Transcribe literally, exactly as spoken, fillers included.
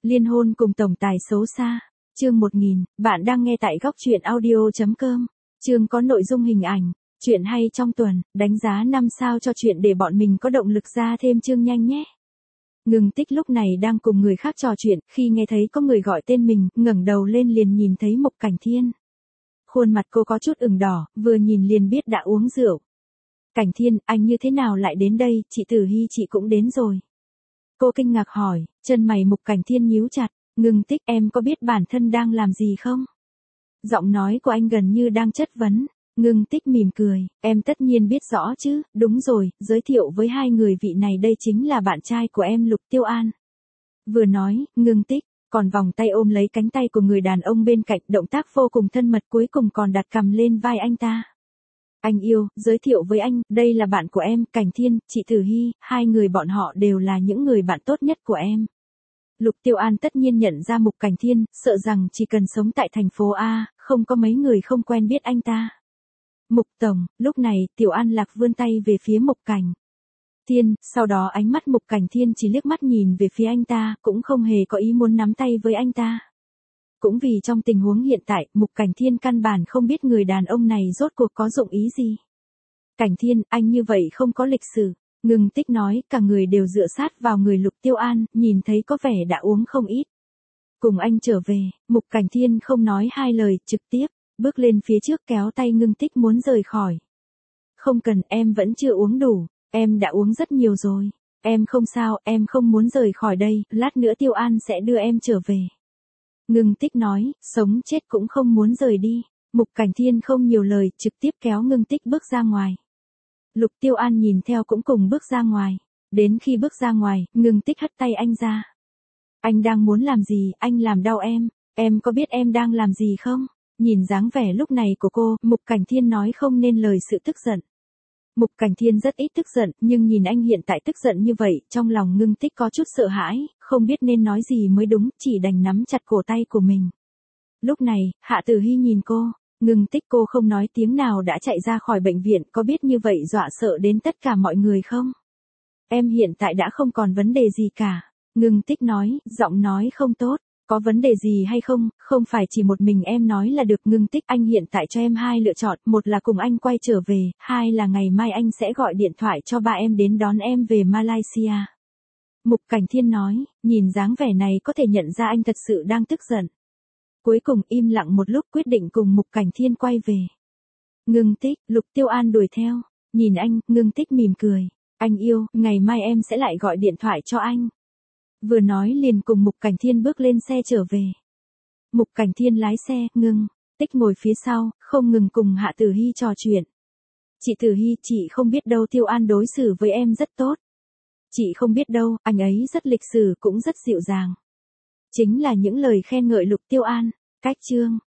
Liên hôn cùng tổng tài xấu xa. Chương một nghìn, bạn đang nghe tại góc truyện audio chấm com. Chương có nội dung hình ảnh, chuyện hay trong tuần, đánh giá năm sao cho chuyện để bọn mình có động lực ra thêm chương nhanh nhé. Ngưng Tích lúc này đang cùng người khác trò chuyện, khi nghe thấy có người gọi tên mình, ngẩng đầu lên liền nhìn thấy Mục Cảnh Thiên. Khuôn mặt cô có chút ửng đỏ, vừa nhìn liền biết đã uống rượu. Cảnh Thiên, anh như thế nào lại đến đây, chị Tử Hy chị cũng đến rồi. Cô kinh ngạc hỏi, chân mày Mục Cảnh Thiên nhíu chặt, Ngưng Tích em có biết bản thân đang làm gì không? Giọng nói của anh gần như đang chất vấn. Ngưng Tích mỉm cười, em tất nhiên biết rõ chứ, đúng rồi, giới thiệu với hai người vị này đây chính là bạn trai của em Lục Tiêu An. Vừa nói, Ngưng Tích, còn vòng tay ôm lấy cánh tay của người đàn ông bên cạnh, động tác vô cùng thân mật, cuối cùng còn đặt cằm lên vai anh ta. Anh yêu, giới thiệu với anh, đây là bạn của em, Cảnh Thiên, chị Tử Hy, hai người bọn họ đều là những người bạn tốt nhất của em. Lục Tiêu An tất nhiên nhận ra Mục Cảnh Thiên, sợ rằng chỉ cần sống tại thành phố A, không có mấy người không quen biết anh ta. Mục Tổng, lúc này, Tiểu An Lạc vươn tay về phía Mục Cảnh Thiên, sau đó ánh mắt Mục Cảnh Thiên chỉ liếc mắt nhìn về phía anh ta, cũng không hề có ý muốn nắm tay với anh ta. Cũng vì trong tình huống hiện tại, Mục Cảnh Thiên căn bản không biết người đàn ông này rốt cuộc có dụng ý gì. Cảnh Thiên, anh như vậy không có lịch sử. Ngưng Tích nói, cả người đều dựa sát vào người Lục Tiêu An, nhìn thấy có vẻ đã uống không ít. Cùng anh trở về, Mục Cảnh Thiên không nói hai lời, trực tiếp bước lên phía trước kéo tay Ngưng Tích muốn rời khỏi. Không cần, em vẫn chưa uống đủ, em đã uống rất nhiều rồi. Em không sao, em không muốn rời khỏi đây, lát nữa Tiêu An sẽ đưa em trở về. Ngưng Tích nói, sống chết cũng không muốn rời đi. Mục Cảnh Thiên không nhiều lời, trực tiếp kéo Ngưng Tích bước ra ngoài. Lục Tiêu An nhìn theo cũng cùng bước ra ngoài. Đến khi bước ra ngoài, Ngưng Tích hất tay anh ra. Anh đang muốn làm gì, anh làm đau em. Em có biết em đang làm gì không? Nhìn dáng vẻ lúc này của cô, Mục Cảnh Thiên nói không nên lời sự tức giận. Mục Cảnh Thiên rất ít tức giận, nhưng nhìn anh hiện tại tức giận như vậy, trong lòng Ngưng Tích có chút sợ hãi, không biết nên nói gì mới đúng, chỉ đành nắm chặt cổ tay của mình. Lúc này, Hạ Tử Hy nhìn cô, Ngưng Tích cô không nói tiếng nào đã chạy ra khỏi bệnh viện, có biết như vậy dọa sợ đến tất cả mọi người không? Em hiện tại đã không còn vấn đề gì cả. Ngưng Tích nói, giọng nói không tốt. Có vấn đề gì hay không, không phải chỉ một mình em nói là được. Ngưng Tích, anh hiện tại cho em hai lựa chọn, một là cùng anh quay trở về, hai là ngày mai anh sẽ gọi điện thoại cho ba em đến đón em về Malaysia. Mục Cảnh Thiên nói, nhìn dáng vẻ này có thể nhận ra anh thật sự đang tức giận. Cuối cùng im lặng một lúc quyết định cùng Mục Cảnh Thiên quay về. Ngưng Tích, Lục Tiêu An đuổi theo, nhìn anh, Ngưng Tích mỉm cười, anh yêu, ngày mai em sẽ lại gọi điện thoại cho anh. Vừa nói liền cùng Mục Cảnh Thiên bước lên xe trở về. Mục Cảnh Thiên lái xe, Ngưng Tích ngồi phía sau, không ngừng cùng Hạ Tử Hy trò chuyện. Chị Tử Hy, chị không biết đâu, Tiêu An đối xử với em rất tốt. Chị không biết đâu, anh ấy rất lịch sự cũng rất dịu dàng. Chính là những lời khen ngợi Lục Tiêu An. Cách chương